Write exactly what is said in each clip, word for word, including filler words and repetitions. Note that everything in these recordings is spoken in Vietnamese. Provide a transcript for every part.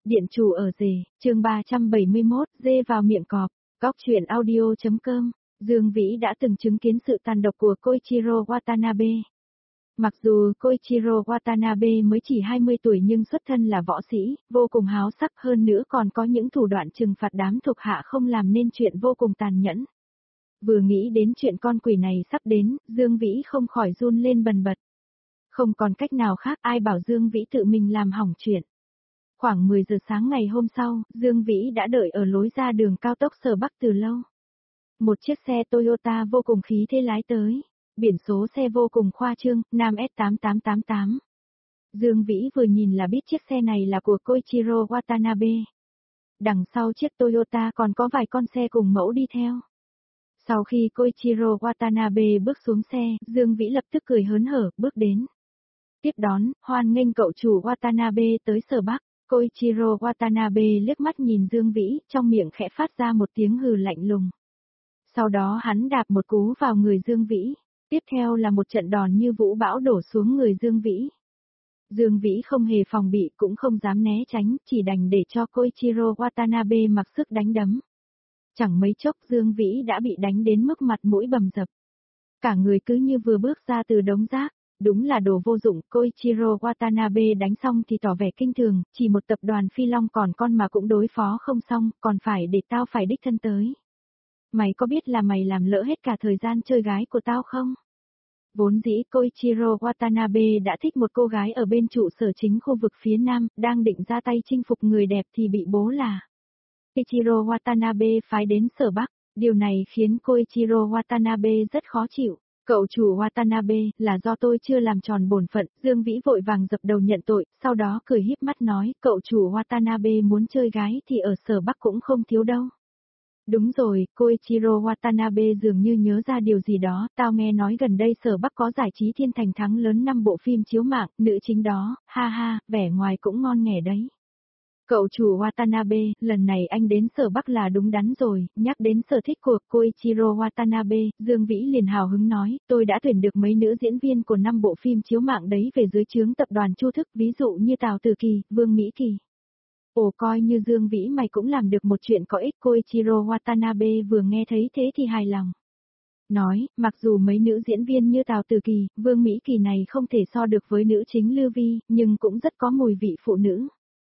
Điện chủ ở rể, chương ba trăm bảy mươi mốt, dê vào miệng cọp, góc truyện audio.com, Dương Vĩ đã từng chứng kiến sự tàn độc của Koichiro Watanabe. Mặc dù Koichiro Watanabe mới chỉ hai mươi tuổi nhưng xuất thân là võ sĩ, vô cùng háo sắc, hơn nữa còn có những thủ đoạn trừng phạt đám thuộc hạ không làm nên chuyện vô cùng tàn nhẫn. Vừa nghĩ đến chuyện con quỷ này sắp đến, Dương Vĩ không khỏi run lên bần bật. Không còn cách nào khác, ai bảo Dương Vĩ tự mình làm hỏng chuyện. Khoảng mười giờ sáng ngày hôm sau, Dương Vĩ đã đợi ở lối ra đường cao tốc Sở Bắc từ lâu. Một chiếc xe Toyota vô cùng khí thế lái tới, biển số xe vô cùng khoa trương, Nam S tám tám tám tám. Dương Vĩ vừa nhìn là biết chiếc xe này là của Koichiro Watanabe. Đằng sau chiếc Toyota còn có vài con xe cùng mẫu đi theo. Sau khi Koichiro Watanabe bước xuống xe, Dương Vĩ lập tức cười hớn hở, bước đến. Tiếp đón, hoan nghênh cậu chủ Watanabe tới Sở Bắc. Koichiro Watanabe liếc mắt nhìn Dương Vĩ, trong miệng khẽ phát ra một tiếng hừ lạnh lùng. Sau đó hắn đạp một cú vào người Dương Vĩ, tiếp theo là một trận đòn như vũ bão đổ xuống người Dương Vĩ. Dương Vĩ không hề phòng bị cũng không dám né tránh, chỉ đành để cho Koichiro Watanabe mặc sức đánh đấm. Chẳng mấy chốc Dương Vĩ đã bị đánh đến mức mặt mũi bầm dập. Cả người cứ như vừa bước ra từ đống rác. Đúng là đồ vô dụng, Koichiro Watanabe đánh xong thì tỏ vẻ kinh thường, chỉ một tập đoàn Phi Long còn con mà cũng đối phó không xong, còn phải để tao phải đích thân tới. Mày có biết là mày làm lỡ hết cả thời gian chơi gái của tao không? Vốn dĩ Koichiro Watanabe đã thích một cô gái ở bên trụ sở chính khu vực phía Nam, đang định ra tay chinh phục người đẹp thì bị bố là Koichiro Watanabe phái đến Sở Bắc, điều này khiến Koichiro Watanabe rất khó chịu. Cậu chủ Watanabe, là do tôi chưa làm tròn bổn phận, Dương Vĩ vội vàng dập đầu nhận tội, sau đó cười híp mắt nói, cậu chủ Watanabe muốn chơi gái thì ở Sở Bắc cũng không thiếu đâu. Đúng rồi, Koichiro Watanabe dường như nhớ ra điều gì đó, tao nghe nói gần đây Sở Bắc có giải trí thiên thành thắng lớn năm bộ phim chiếu mạng, nữ chính đó, ha ha, vẻ ngoài cũng ngon nghẻ đấy. Cậu chủ Watanabe, lần này anh đến Sở Bắc là đúng đắn rồi, nhắc đến sở thích của Koichiro Watanabe, Dương Vĩ liền hào hứng nói, tôi đã tuyển được mấy nữ diễn viên của năm bộ phim chiếu mạng đấy về dưới trướng tập đoàn Chu Thức, ví dụ như Tào Từ Kỳ, Vương Mỹ Kỳ. Ồ, coi như Dương Vĩ mày cũng làm được một chuyện có ích. Koichiro Watanabe vừa nghe thấy thế thì hài lòng. Nói, mặc dù mấy nữ diễn viên như Tào Từ Kỳ, Vương Mỹ Kỳ này không thể so được với nữ chính Lưu Vi, nhưng cũng rất có mùi vị phụ nữ.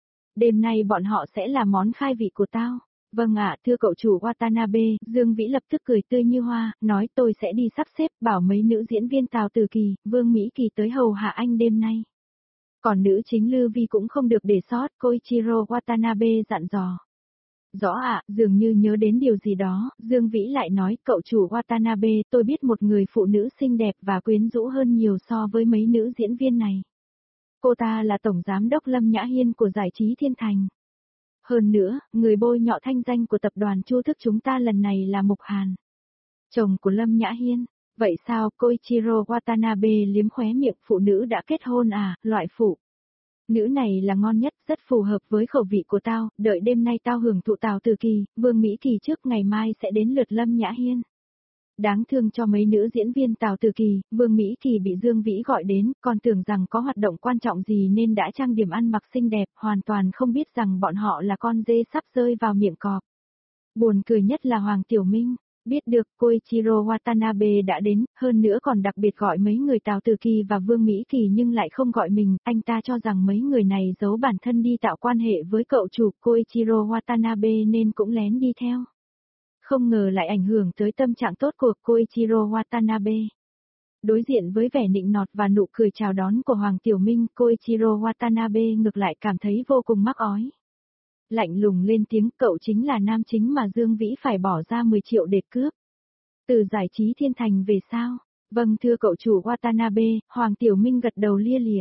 Đêm nay bọn họ sẽ là món khai vị của tao. Vâng ạ, thưa cậu chủ Watanabe, Dương Vĩ lập tức cười tươi như hoa, nói tôi sẽ đi sắp xếp bảo mấy nữ diễn viên Tào Từ Kỳ, Vương Mỹ Kỳ tới hầu hạ anh đêm nay. Còn nữ chính Lưu Vi cũng không được để sót, Koichiro Watanabe dặn dò. Rõ ạ, dường như nhớ đến điều gì đó, Dương Vĩ lại nói, cậu chủ Watanabe, tôi biết một người phụ nữ xinh đẹp và quyến rũ hơn nhiều so với mấy nữ diễn viên này. Cô ta là Tổng Giám đốc Lâm Nhã Hiên của Giải trí Thiên Thành. Hơn nữa, người bôi nhọ thanh danh của tập đoàn Chu Thức chúng ta lần này là Mục Hàn. Chồng của Lâm Nhã Hiên. Vậy sao, Koichiro Watanabe liếm khóe miệng, phụ nữ đã kết hôn à, loại phụ. Nữ này là ngon nhất, rất phù hợp với khẩu vị của tao, đợi đêm nay tao hưởng thụ Tào Từ Kỳ, Vương Mỹ Kỳ trước, ngày mai sẽ đến lượt Lâm Nhã Hiên. Đáng thương cho mấy nữ diễn viên Tào Từ Kỳ, Vương Mỹ Kỳ bị Dương Vĩ gọi đến, còn tưởng rằng có hoạt động quan trọng gì nên đã trang điểm ăn mặc xinh đẹp, hoàn toàn không biết rằng bọn họ là con dê sắp rơi vào miệng cọp. Buồn cười nhất là Hoàng Tiểu Minh, biết được Koichiro Watanabe đã đến, hơn nữa còn đặc biệt gọi mấy người Tào Từ Kỳ và Vương Mỹ Kỳ nhưng lại không gọi mình, anh ta cho rằng mấy người này giấu bản thân đi tạo quan hệ với cậu chủ Koichiro Watanabe nên cũng lén đi theo. Không ngờ lại ảnh hưởng tới tâm trạng tốt của Koichiro Watanabe. Đối diện với vẻ nịnh nọt và nụ cười chào đón của Hoàng Tiểu Minh, Koichiro Watanabe ngược lại cảm thấy vô cùng mắc ói. Lạnh lùng lên tiếng, cậu chính là nam chính mà Dương Vĩ phải bỏ ra mười triệu để cướp. Từ Giải trí Thiên Thành về sao? Vâng thưa cậu chủ Watanabe, Hoàng Tiểu Minh gật đầu lia lịa.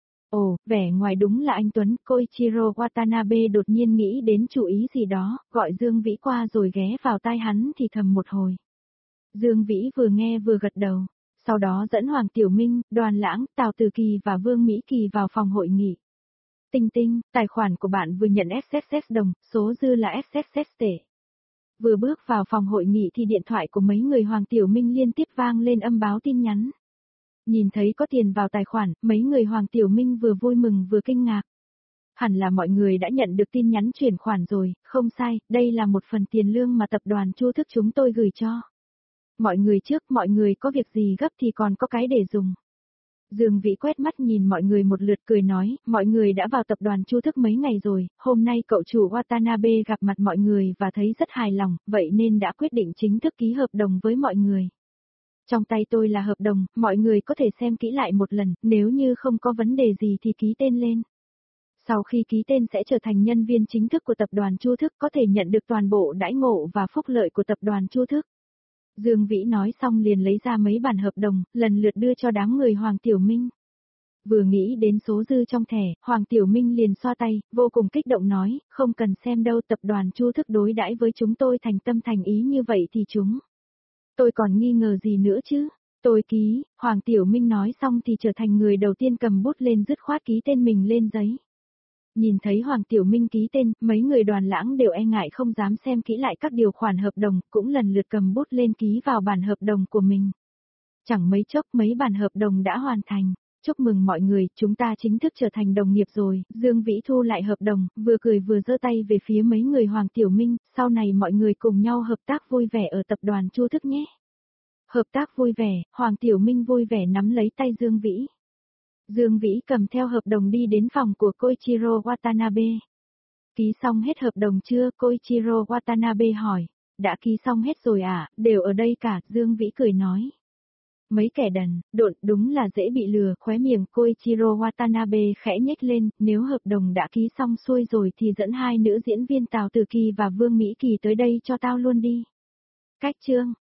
Ồ, vẻ ngoài đúng là anh Tuấn, Koichiro Watanabe đột nhiên nghĩ đến chủ ý gì đó, gọi Dương Vĩ qua rồi ghé vào tai hắn thì thầm một hồi. Dương Vĩ vừa nghe vừa gật đầu, sau đó dẫn Hoàng Tiểu Minh, Đoàn Lãng, Tào Từ Kỳ và Vương Mỹ Kỳ vào phòng hội nghị. Tinh tinh, tài khoản của bạn vừa nhận ét ét ét đồng, số dư là ét ét ét tệ. Vừa bước vào phòng hội nghị thì điện thoại của mấy người Hoàng Tiểu Minh liên tiếp vang lên âm báo tin nhắn. Nhìn thấy có tiền vào tài khoản, mấy người Hoàng Tiểu Minh vừa vui mừng vừa kinh ngạc. Hẳn là mọi người đã nhận được tin nhắn chuyển khoản rồi, không sai, đây là một phần tiền lương mà tập đoàn Chu Thức chúng tôi gửi cho. Mọi người trước, mọi người có việc gì gấp thì còn có cái để dùng. Dương Vĩ quét mắt nhìn mọi người một lượt cười nói, mọi người đã vào tập đoàn Chu Thức mấy ngày rồi, hôm nay cậu chủ Watanabe gặp mặt mọi người và thấy rất hài lòng, vậy nên đã quyết định chính thức ký hợp đồng với mọi người. Trong tay tôi là hợp đồng, mọi người có thể xem kỹ lại một lần, nếu như không có vấn đề gì thì ký tên lên. Sau khi ký tên sẽ trở thành nhân viên chính thức của tập đoàn Chu Thức, có thể nhận được toàn bộ đãi ngộ và phúc lợi của tập đoàn Chu Thức. Dương Vĩ nói xong liền lấy ra mấy bản hợp đồng, lần lượt đưa cho đám người Hoàng Tiểu Minh. Vừa nghĩ đến số dư trong thẻ, Hoàng Tiểu Minh liền xoa tay, vô cùng kích động nói, không cần xem đâu, tập đoàn Chu Thức đối đãi với chúng tôi thành tâm thành ý như vậy thì chúng. Tôi còn nghi ngờ gì nữa chứ? Tôi ký, Hoàng Tiểu Minh nói xong thì trở thành người đầu tiên cầm bút lên dứt khoát ký tên mình lên giấy. Nhìn thấy Hoàng Tiểu Minh ký tên, mấy người Đoàn Lãng đều e ngại không dám xem kỹ lại các điều khoản hợp đồng, cũng lần lượt cầm bút lên ký vào bản hợp đồng của mình. Chẳng mấy chốc mấy bản hợp đồng đã hoàn thành. Chúc mừng mọi người, chúng ta chính thức trở thành đồng nghiệp rồi. Dương Vĩ thu lại hợp đồng, vừa cười vừa giơ tay về phía mấy người Hoàng Tiểu Minh, sau này mọi người cùng nhau hợp tác vui vẻ ở tập đoàn Chu Thức nhé. Hợp tác vui vẻ, Hoàng Tiểu Minh vui vẻ nắm lấy tay Dương Vĩ. Dương Vĩ cầm theo hợp đồng đi đến phòng của Koichiro Watanabe. Ký xong hết hợp đồng chưa? Koichiro Watanabe hỏi. Đã ký xong hết rồi à, đều ở đây cả, Dương Vĩ cười nói. Mấy kẻ đần, độn, đúng là dễ bị lừa, khóe miệng Koichiro Watanabe khẽ nhếch lên, nếu hợp đồng đã ký xong xuôi rồi thì dẫn hai nữ diễn viên Tào Tử Kỳ và Vương Mỹ Kỳ tới đây cho tao luôn đi. Cách chương